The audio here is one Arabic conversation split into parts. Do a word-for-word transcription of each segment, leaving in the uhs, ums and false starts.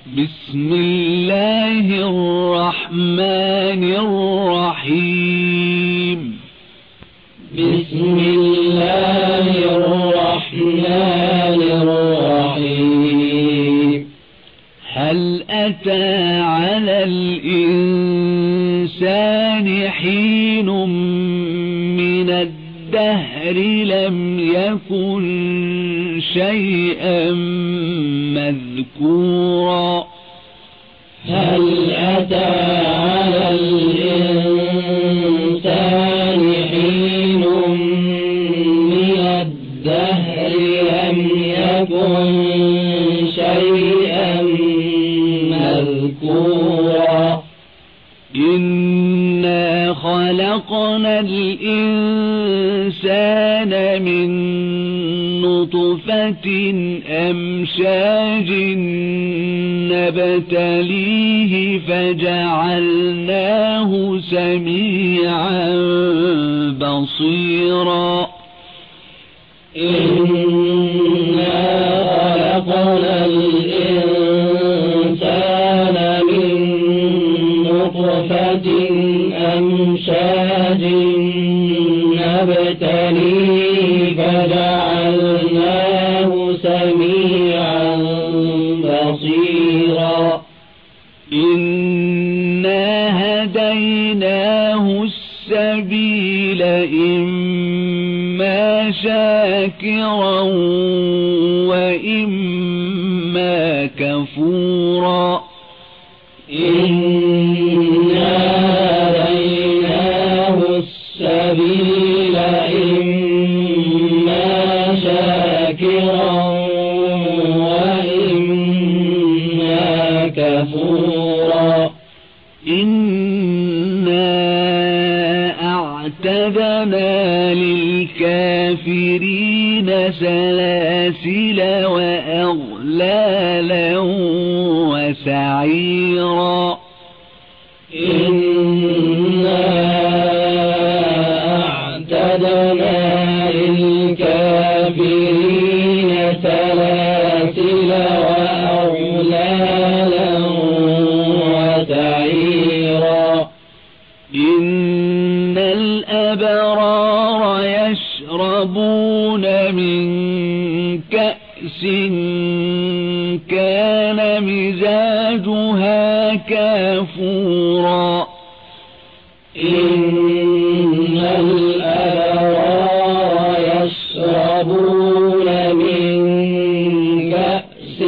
بسم الله الرحمن الرحيم بسم الله الرحمن الرحيم هل أتى على الإنسان حين من الدهر لم يكن شيئا مذكورا هل أتى على الإنسان حين من الدهر لم يكن شيئا مذكورا إنا خلقنا الإنسان من نطفة أمشاج نبتليه فجعلناه سميعا بصيرا إنا خلقنا الإنسان من نطفة أمشاج نبتليه فجعلناه سميعا بصيرا إنا هديناه السبيل إما شاكرا وإما كفورا إنا هديناه السبيل إما شاكرا وإما كفورا إنا أعتدنا للكافرين سلاسل وأغلالا وسعيرا إنا أعتدنا للكافرين سلاسل وأغلالا وسعيرا إن الأبرار يشربون من كأس كان مزاجها كافورا إن الأبرار يشربون من كأس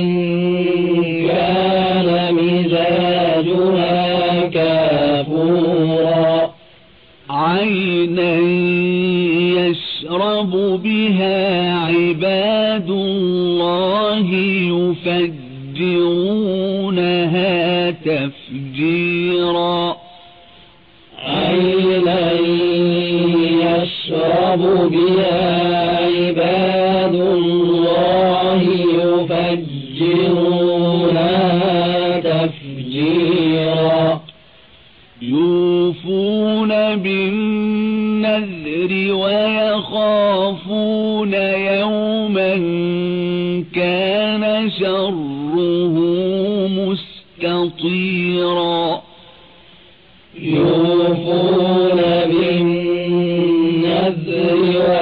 كان مزاجها كافورا عينا يشرب بها عباد الله يفجرونها تفجيرا عينا يشرب بها عباد الله يفجرونها تفجيرا يوفون بالنذر ويخافون يوما كان شره مستطيرا يوفون بالنذر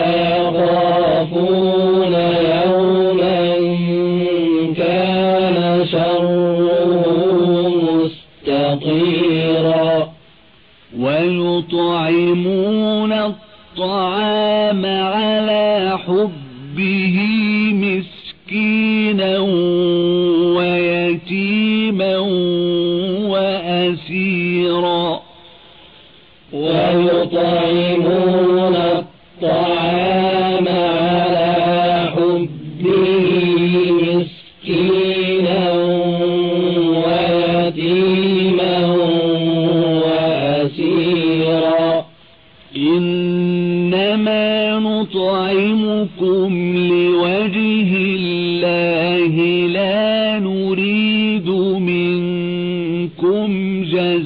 ويخافون يوما كان شره مستطيرا ويطعمون الطعام على حبه مسكينا ويتيما وأسيرا ويطعمون الطعام على حبه مسكينا ويتيما وأسيرا إنما نطعمكم لوجه الله لا نريد منكم جزاء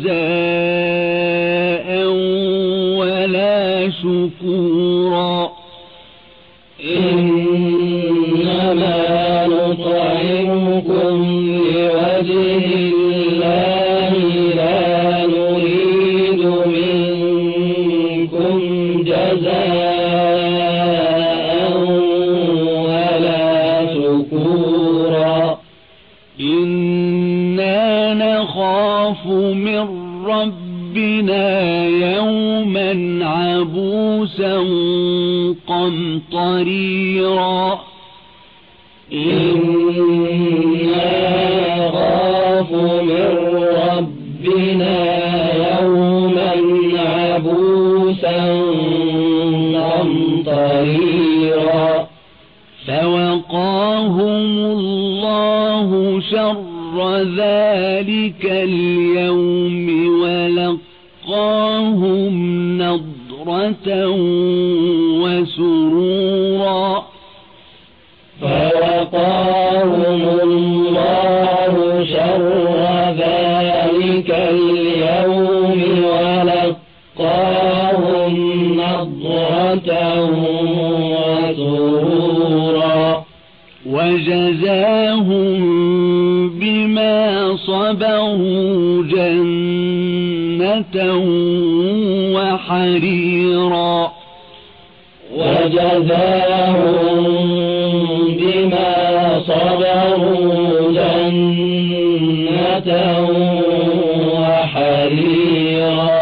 لوجه الله لا نريد منكم جزاء ولا شكورا إنا نخاف من ربنا يوما عبوسا قمطريرا إنا نخاف من ربنا يوما عبوسا قمطريرا فوقاهم الله شر ذلك اليوم ولقاهم نضرة وسرورا فوقاهم الله شر ذلك اليوم ولقاهم نضرة وسرورا وجزاهم بما صبروا جنة وحريرا وجزاهم بما صبروا جنة وحريرا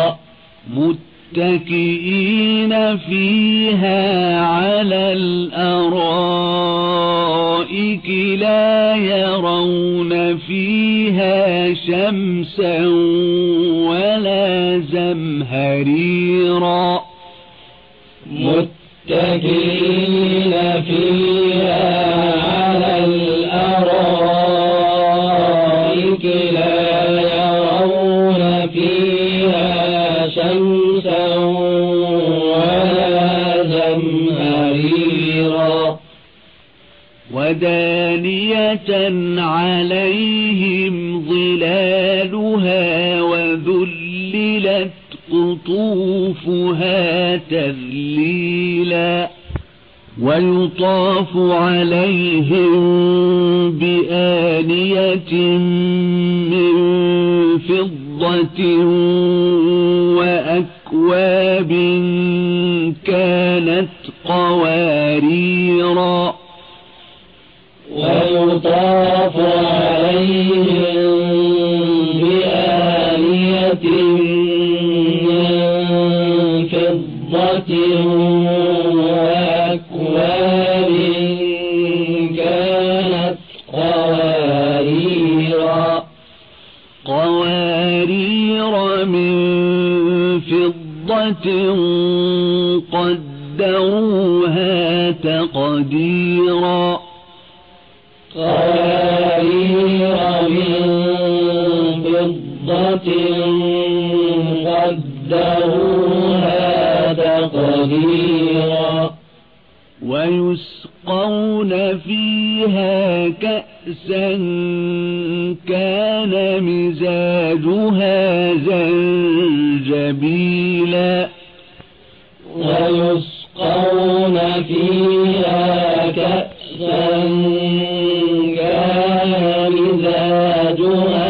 متكئين فيها على الأرائك لا يرون فيها شمسا ولا زمهريرا متكئين فيها على الأرائك لا يرون فيها شمسا ولا زمهريرا ودانية عليهم ظلالها وذللت قطوفها تذليلا ويطاف عليهم بآنية من فضة وأكواب كانت قواريرا ويطاف عليهم بآنية من فضة وأكواب كانت قواريرا قوارير من فضة قدروها تقديرا قوارير من فضة قدروها تقديرا ويسقون فيها كأسا كان مزاجها زنجبيلا ويسقون فيها كأسا كان مزاجها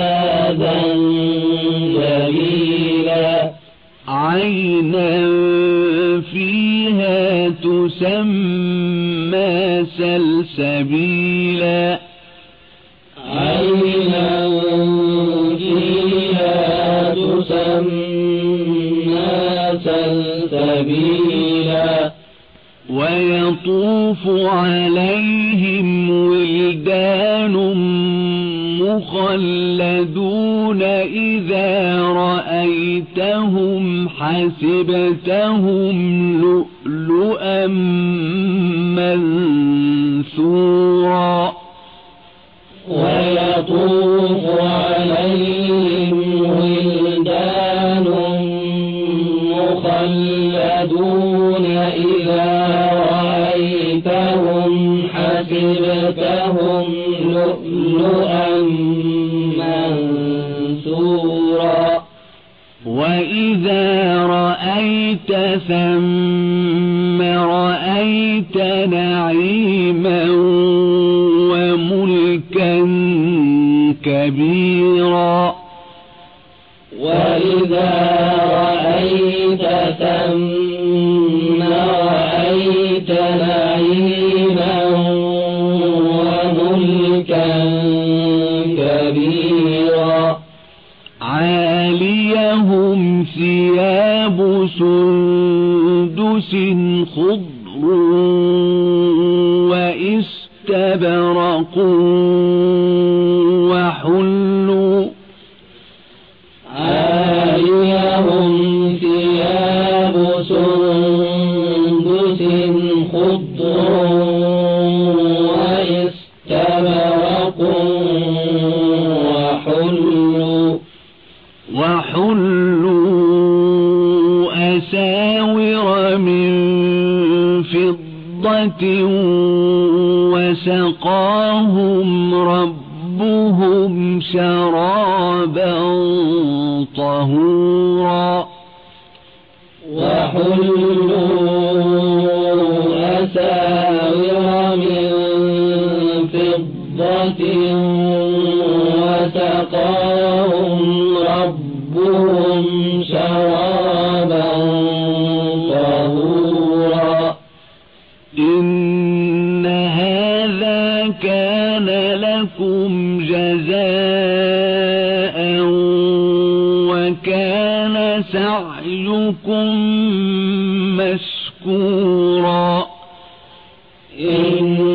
زنجبيلا عينا فيها تسمى سلسبيلا عينا فيها تسمى سلسبيلا ويطوف عليهم ولدان مخلدون إذا رأيتهم حسبتهم لؤلؤا منثورا ويطوف عليهم ولدان مخلدون إذا رأيتهم حسبتهم لؤلؤا منثورا وإذا رأيت ثم رأيت نعيما وملكا كبيرا وإذا رأيت ثم رأيت نعيما وملكا كبيرا عاليهم ثياب سندس خضر واستبرق وحلوا عاليهم ثياب سندس خضر واستبرق وحلوا وحلوا أساور من فضة وسقاهم ربهم شرابا طهورا وحلوا أساور من فضة وسقاهم ربهم شرابا طهورا إن هذا كان لكم جزاء وكان سعيكم مشكورا إن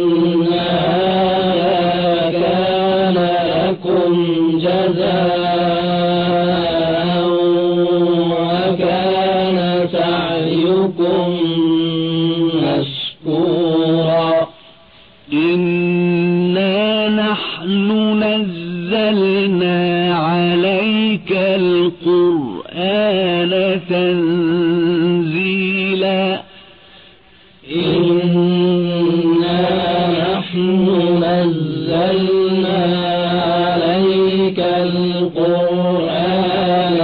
هذا كان لكم جزاء وكان سعيكم مشكورا إنا نحن نزلنا عليك القرآن تنزيلا إنا نحن نزلنا عليك القرآن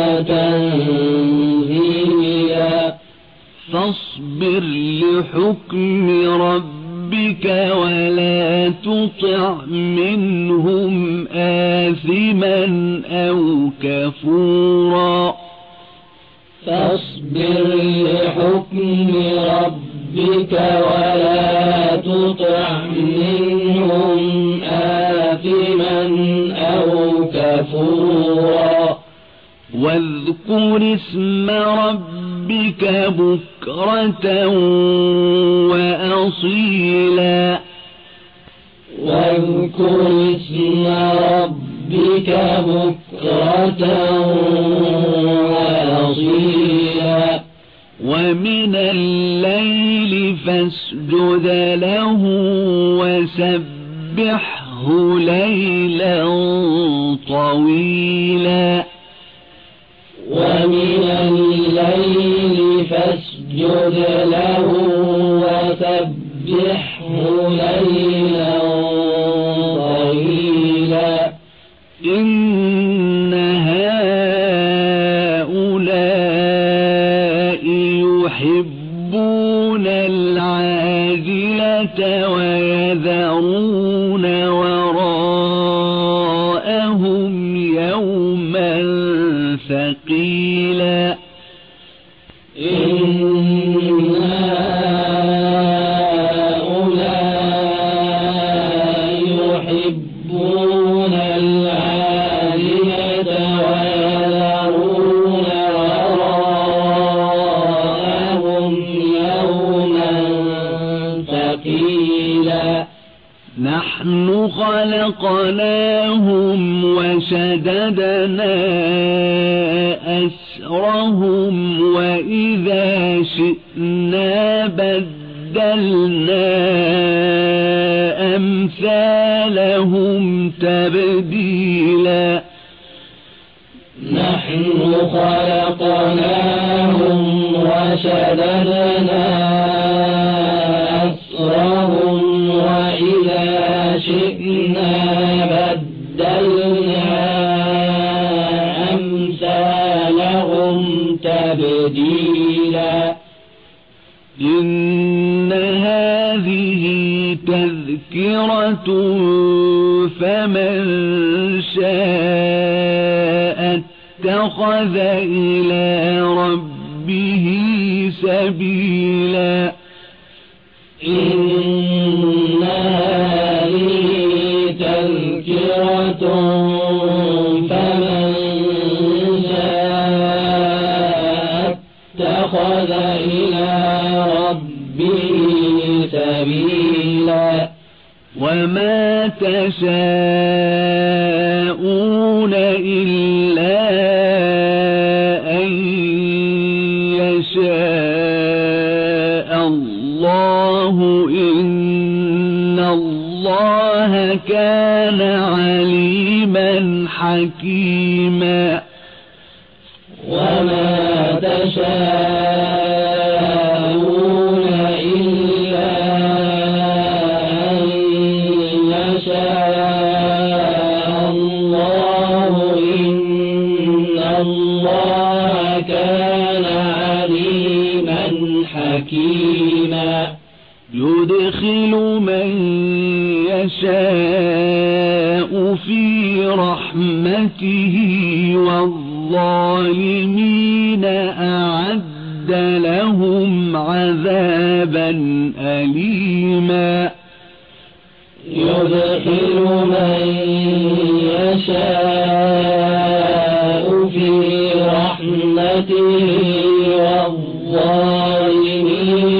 تنزيلا فاصبر لحكم ربك ولا تطع منهم آثما أو كفورا فاصبر لحكم ربك ولا تطع منهم آثما أو كفورا واذكر اسم ربك بكرة وأصيلا واذكر اسم ربك بكرة وأصيلا ومن الليل فاسجد له وسبحه ليلا طويلا ومن الليل فاسجد له وسبحه ليلا طويلا إن هؤلاء يحبون العاجلة ويذرون وراءهم يوما ثقيلا إن هؤلاء يحبون العاجلة ويذرون وراءهم يوما ثقيلا نحن خلقناهم وشددنا أسرهم وإذا شئنا بدلنا أمثالهم تبديلا نحن خلقناهم وشددنا أسرهم وإذا شئنا بدلنا أمثالهم تبديلا إن هذه تذكرة فمن شاء اتخذ إلى ربه سبيلا إن هذه تذكرة فمن شاء اتخذ إلى ربه سبيلا وما تشاءون إلا أن يشاء الله إن الله كان عليما حكيما وما تشاءون إلا أن يشاء الله إن الله كان عليما حكيما يدخل من يشاء في رحمته والظالمين أعد لهم عذابا أليما يدخل من يشاء في رحمته والظالمين